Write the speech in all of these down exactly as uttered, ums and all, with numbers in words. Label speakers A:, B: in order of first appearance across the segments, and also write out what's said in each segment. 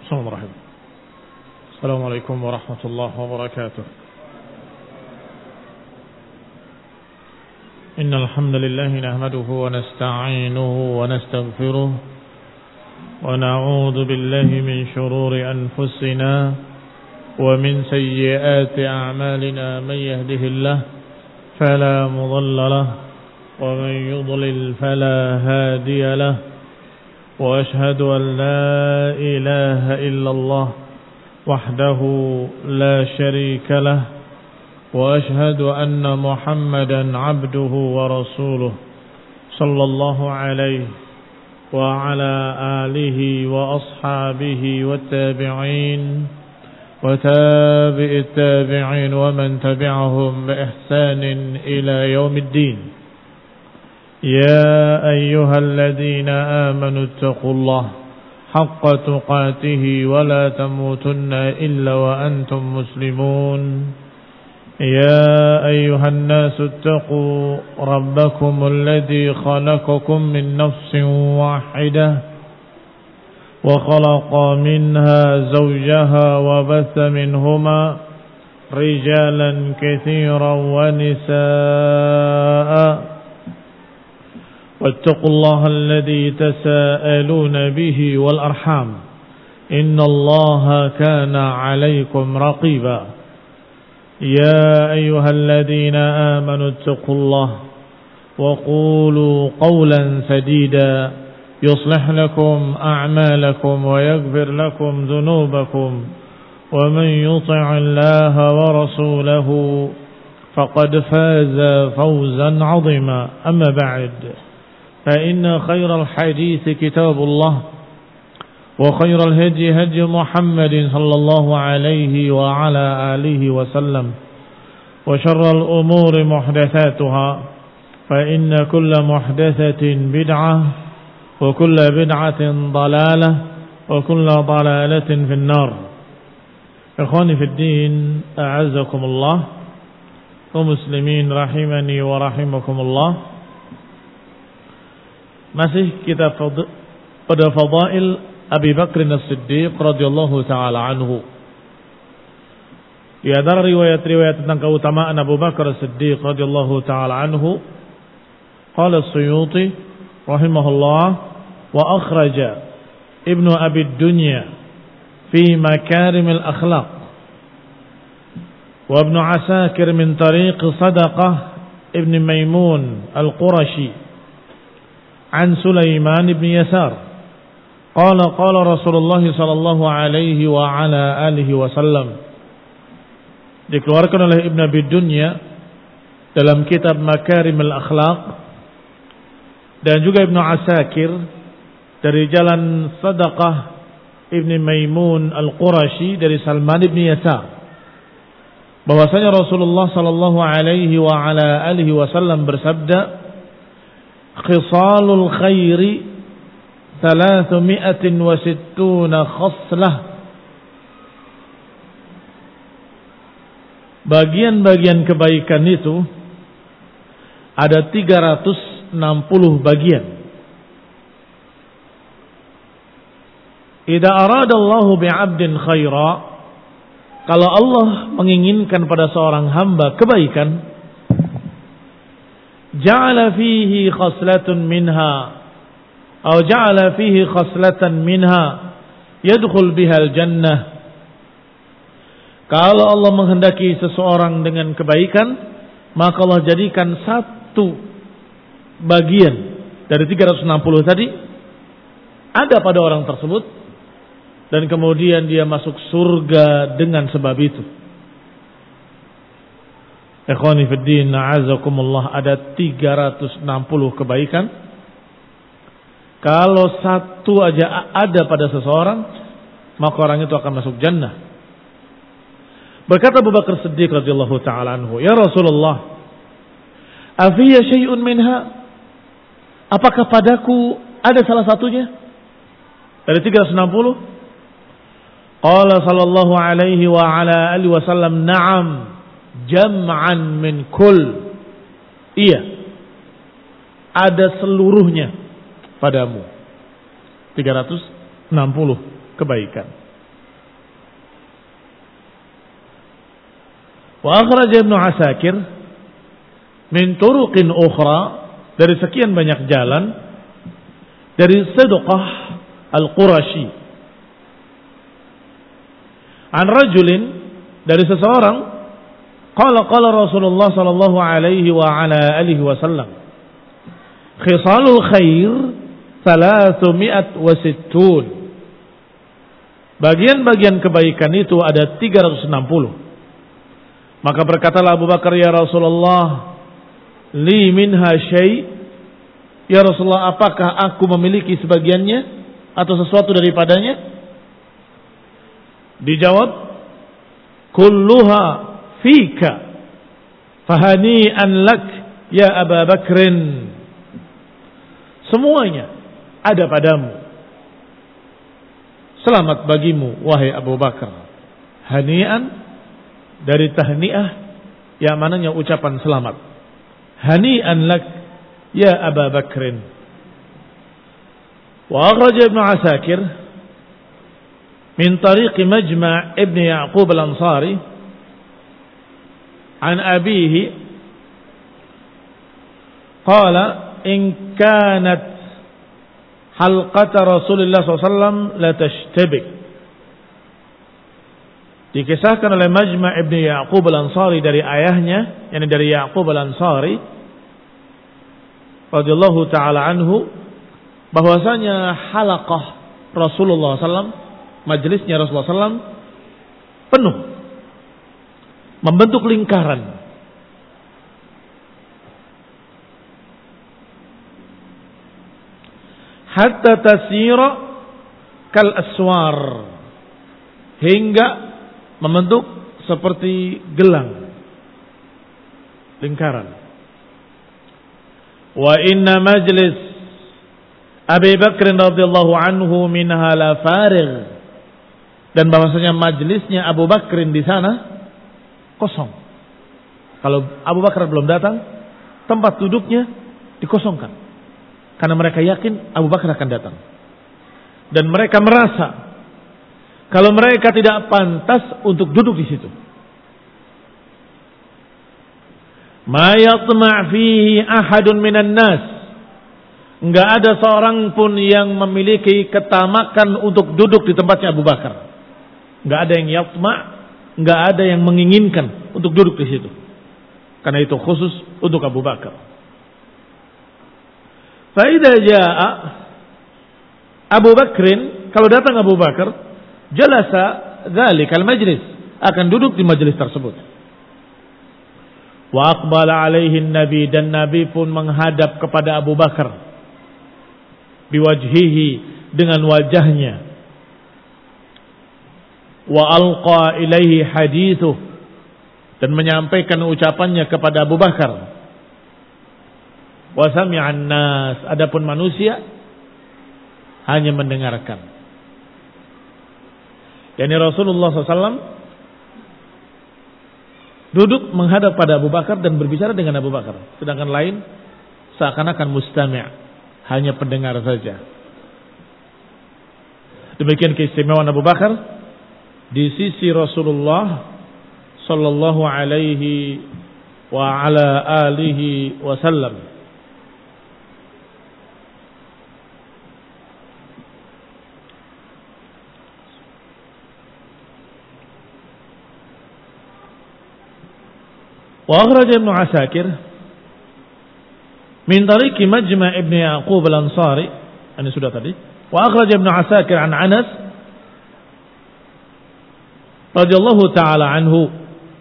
A: Bismillahirrahmanirrahim. Assalamualaikum warahmatullahi wabarakatuh. Innal hamdalillah nahmaduhu wa nasta'inuhu wa nastaghfiruh wa na'udzu billahi min shururi anfusina wa min sayyiati a'malina man yahdihillahu fala mudilla lahu wa man yudlil fala hadiya lahu. وأشهد أن لا إله إلا الله وحده لا شريك له وأشهد أن محمدا عبده ورسوله صلى الله عليه وعلى آله وأصحابه والتابعين وتابع التابعين ومن تبعهم بإحسان إلى يوم الدين. يا أيها الذين آمنوا اتقوا الله حق تقاته ولا تموتن إلا وأنتم مسلمون. يا أيها الناس اتقوا ربكم الذي خلقكم من نفس واحدة وخلق منها زوجها وبث منهما رجالا كثيرا ونساء واتقوا الله الذي تساءلون به والأرحام إن الله كان عليكم رقيبا. يا أيها الذين آمنوا اتقوا الله وقولوا قولا سديدا يصلح لكم أعمالكم ويغفر لكم ذنوبكم ومن يطع الله ورسوله فقد فاز فوزا عظيما. أما بعد فإن خير الحديث كتاب الله وخير الهدي هدي محمد صلى الله عليه وعلى آله وسلم وشر الأمور محدثاتها فإن كل محدثة بدعة وكل بدعة ضلالة وكل ضلالة في النار. إخواني في الدين أعزكم الله ومسلمين رحمني ورحمكم الله. Masih kita pada fadail Abi Bakr As-Siddiq radhiyallahu taala anhu. Di antara riwayat-riwayat tentang keutamaan Abu Bakar As-Siddiq radhiyallahu taala anhu, qala As-Suyuti rahimahullah wa akhraja Ibnu Abi Dunya fi Makarim al-Akhlaq wa Ibnu Asakir min tariq Sadaqah Ibn Maimun Al-Qurashi عن سليمان بن يسار قال قال رسول الله صلى الله عليه وعلى آله وسلم. Dikeluarkan oleh Ibn Abi Dunya dalam kitab Makarim al-Akhlaq dan juga Ibnu Asakir dari jalan Sadaqah Ibn Maimun Al-Qurashi dari Salman ibn Yasar, bahwasanya Rasulullah sallallahu alaihi wa ala alihi wasallam bersabda, khisalul khairi thalathmi'atin wa sittuna khaslah. Bagian-bagian kebaikan itu ada tiga ratus enam puluh bagian. Idza aradallahu bi'abdin khaira, kalau Allah menginginkan pada seorang hamba kebaikan, ja'ala fihi khaslatun minha atau ja'ala fihi khaslatan minha yadkhul bihal jannah. Kalau Allah menghendaki seseorang dengan kebaikan, maka Allah jadikan satu bagian dari tiga ratus enam puluh tadi ada pada orang tersebut, dan kemudian dia masuk surga dengan sebab itu. Ikhwani fiddin, a'azakumullah, ada tiga ratus enam puluh kebaikan. Kalau satu aja ada pada seseorang, maka orang itu akan masuk jannah. Berkata Abu Bakar Siddiq radhiyallahu ta'ala anhu, ya Rasulullah, afiyya syai'un minha? Apakah padaku ada salah satunya dari tiga ratus enam puluh? Qala sallallahu alaihi wa ala alihi wasallam, na'am jam'an min kull. Iya, ada seluruhnya padamu. tiga ratus enam puluh kebaikan. Wa akhraj Ibnu Asakir min turuqin ukhra, dari sekian banyak jalan, dari Sidqah Al-Qurashi an rajulin, dari seseorang, qala qala Rasulullah sallallahu alaihi wa ala alihi wasallam, khisalul khair thalathumiyat wa sittun, bagian-bagian kebaikan itu ada tiga ratus enam puluh. Maka berkatalah Abu Bakar, ya Rasulullah, li minha syai', ya Rasulullah, apakah aku memiliki sebagiannya atau sesuatu daripadanya? Dijawab, kulluha fika fahani'an lak ya Aba Bakrin, semuanya ada padamu, selamat bagimu wahai Abu Bakar. Hani'an dari tahni'ah yang mananya ucapan selamat. Hani'an lak ya Aba Bakrin. Wa akhraj Ibnu Asakir min tariq Majma' Ibn Ya'qub Al-Ansari an abihi qala in kanat halqata Rasulullah sallallahu alaihi wasallam la tashtabik. Dikisahkan oleh Majma' Ibn Ya'qub Al-Ansari dari ayahnya, yakni dari Ya'qub Al-Ansari radhiyallahu taala anhu, bahwasanya halaqah Rasulullah sallallahu alaihi wasallam, majelisnya Rasulullah sallallahu alaihi wasallam penuh, membentuk lingkaran. Hatta tasira kal aswar, hingga membentuk seperti gelang, lingkaran. Wa inna majlis Abi Bakr radhiyallahu anhu minha la farigh, dan bahwasanya majelisnya Abu Bakrin di sana kosong. Kalau Abu Bakar belum datang, tempat duduknya dikosongkan, karena mereka yakin Abu Bakar akan datang, dan mereka merasa kalau mereka tidak pantas untuk duduk di situ. Ma yatma' fihi ahadun minan nas, enggak ada seorang pun yang memiliki ketamakan untuk duduk di tempatnya Abu Bakar. Enggak ada yang yatma', enggak ada yang menginginkan untuk duduk di situ, karena itu khusus untuk Abu Bakar. Fa idza jaa Abu Bakrin, kalau datang Abu Bakar, jalasa dzalikal majlis, akan duduk di majelis tersebut. Wa aqbala alaihi nabi, dan Nabi pun menghadap kepada Abu Bakar biwajhihi, dengan wajahnya. Wa alqa ilaihi hadithuh, dan menyampaikan ucapannya kepada Abu Bakar. Wa sami'an nas, adapun manusia hanya mendengarkan. Yani Rasulullah sallallahu alaihi wasallam duduk menghadap pada Abu Bakar dan berbicara dengan Abu Bakar, sedangkan lain seakan-akan mustami', hanya pendengar saja. Demikian keistimewaan Abu Bakar di sisi Rasulullah sallallahu alaihi wa ala alihi wasallam. Wa akhraj Ibnu Asakir min tariq Majma' Ibn Ya'qub Al-Ansari, ini sudah tadi. Wa akhraj Ibnu Asakir an Anas radhiyallahu ta'ala anhu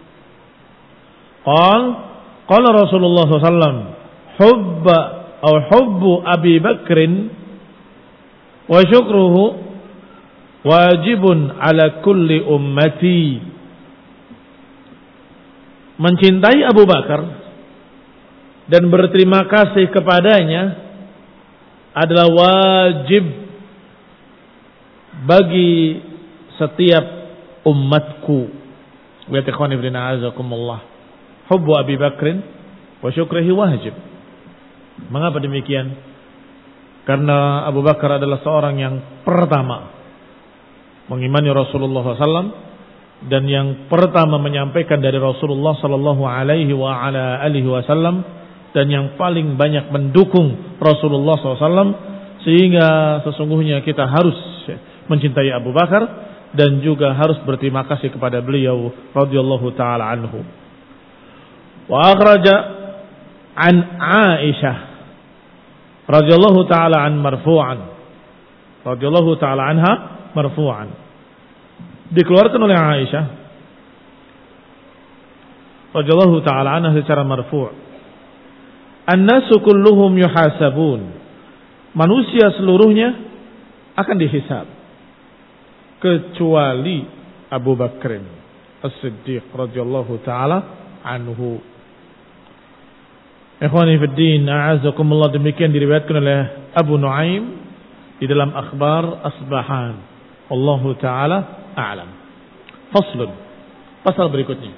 A: qala qala Rasulullah sallallahu alaihi wasallam hubba aw hubbu Abi Bakrin wa syukruhu wajibun ala kulli ummati. Mencintai Abu Bakar dan berterima kasih kepadanya adalah wajib bagi setiap umatku. Wa ikhwani fillah azakumullah. Hubbu Abi Bakrin wa syukrihi wajib. Mengapa demikian? Karena Abu Bakar adalah seorang yang pertama mengimani Rasulullah sallallahu alaihi wasallam, dan yang pertama menyampaikan dari Rasulullah sallallahu alaihi wa ala alihi wasallam, dan yang paling banyak mendukung Rasulullah sallallahu alaihi wasallam, sehingga sesungguhnya kita harus mencintai Abu Bakar dan juga harus berterima kasih kepada beliau radhiyallahu taala anhu. Wa akhraja an Aisyah radhiyallahu taala an marfu'an, radhiyallahu taala anha marfu'an, dikeluarkan oleh Aisyah radhiyallahu taala anha secara marfu', an-nasu kulluhum yuhasabun, manusia seluruhnya akan dihisab kecuali Abu Bakr As-Siddiq radhiyallahu taala anhu. Ikhwani fid din, a'azzakumullah, demikian diriwayatkan oleh Abu Nuaim di dalam Akhbar Asbahan. Wallahu taala a'lam. Faslun, pasal berikutnya.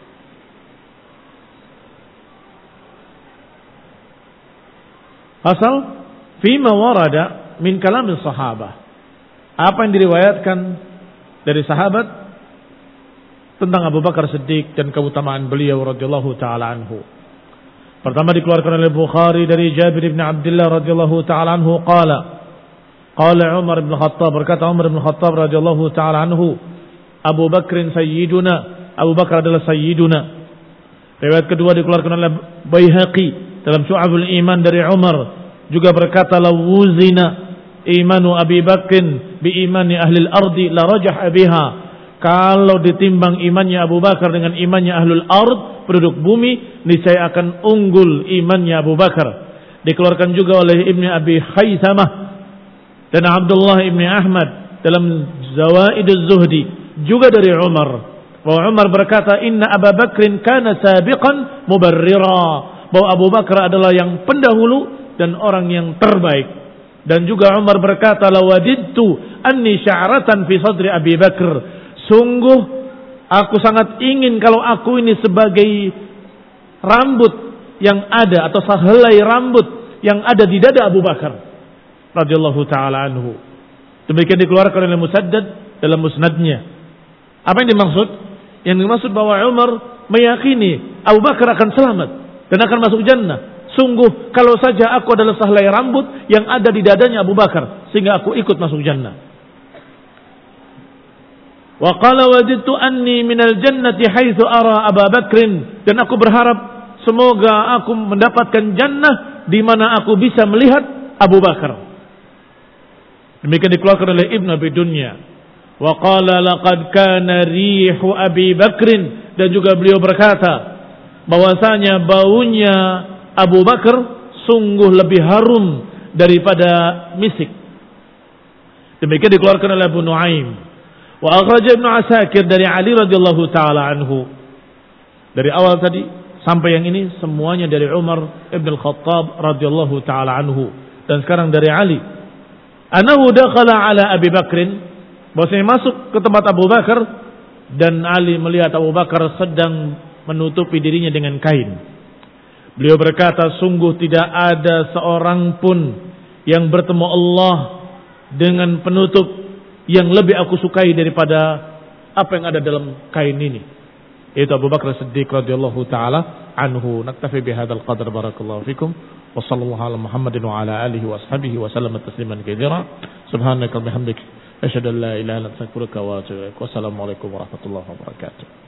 A: Pasal fima warada min kalamil sahabah, apa yang diriwayatkan dari sahabat tentang Abu Bakar Siddiq dan keutamaan beliau radhiyallahu taala anhu. Pertama dikeluarkan oleh Bukhari dari Jabir bin Abdullah radhiyallahu taala anhu qala qala Umar bin Khattab, berkata Umar bin Khattab radhiyallahu taala anhu, Abu Bakrin sayyiduna, Abu Bakar adalah sayyiduna. Riwayat kedua dikeluarkan oleh Baihaqi dalam Syu'abul Iman dari Umar, juga berkata lawuzina imanu Abi Bakrin bi imani ahli al-ardi la rajah biha, kalau ditimbang imannya Abu Bakar dengan imannya ahlul ard, penduduk bumi, niscaya akan unggul imannya Abu Bakar. Dikeluarkan juga oleh Ibnu Abi Khaisamah dan Abdullah Ibnu Ahmad dalam Zawaid az-Zuhdi, juga dari Umar, bahwa Umar berkata inna Abu Bakrin kana sabiqan mubarrira, bahwa Abu Bakar adalah yang pendahulu dan orang yang terbaik. Dan juga Umar berkata lawadidtu anni sya'ratan fi sadri Abi Bakr, sungguh aku sangat ingin kalau aku ini sebagai rambut yang ada atau sehelai rambut yang ada di dada Abu Bakar radhiyallahu taala anhu. Demikian dikeluarkan oleh Musaddad dalam musnadnya. Apa yang dimaksud? Yang dimaksud bahwa Umar meyakini Abu Bakar akan selamat dan akan masuk jannah. Sungguh kalau saja aku adalah sehelai rambut yang ada di dadanya Abu Bakar, sehingga aku ikut masuk jannah. Wa qala wajidtu anni minal jannati haitsu ara Abu Bakrin, dan aku berharap semoga aku mendapatkan jannah di mana aku bisa melihat Abu Bakar. Demikian dikeluarkan oleh Ibnu Abi Dunya. Wa qala laqad kana rihu Abi Bakrin, dan juga beliau berkata bahwasanya baunya Abu Bakar sungguh lebih harum daripada misik. Demikian dikeluarkan oleh Abu Nuaim. Wa akhraja Ibnu Asakir dari Ali radhiyallahu taala anhu. Dari awal tadi sampai yang ini semuanya dari Umar Ibn Al-Khattab radhiyallahu taala anhu, dan sekarang dari Ali. Anahu dakhala ala Abi Bakrin, bahwasanya masuk ke tempat Abu Bakar dan Ali melihat Abu Bakar sedang menutupi dirinya dengan kain. Beliau berkata, sungguh tidak ada seorang pun yang bertemu Allah dengan penutup yang lebih aku sukai daripada apa yang ada dalam kain ini, yaitu Abu Bakar Siddiq radhiyallahu taala anhu. Naktafi bihadzal qadar, barakallahu fikum, wa sallallahu ala Muhammadin wa ala alihi wa ashabihi wa sallam tasliman katsira. Subhanaka wa bihamdik, asyhadu an la ilaha illa anta astaghfiruka wa atubu ilaik. Wassalamu alaikum warahmatullahi wabarakatuh.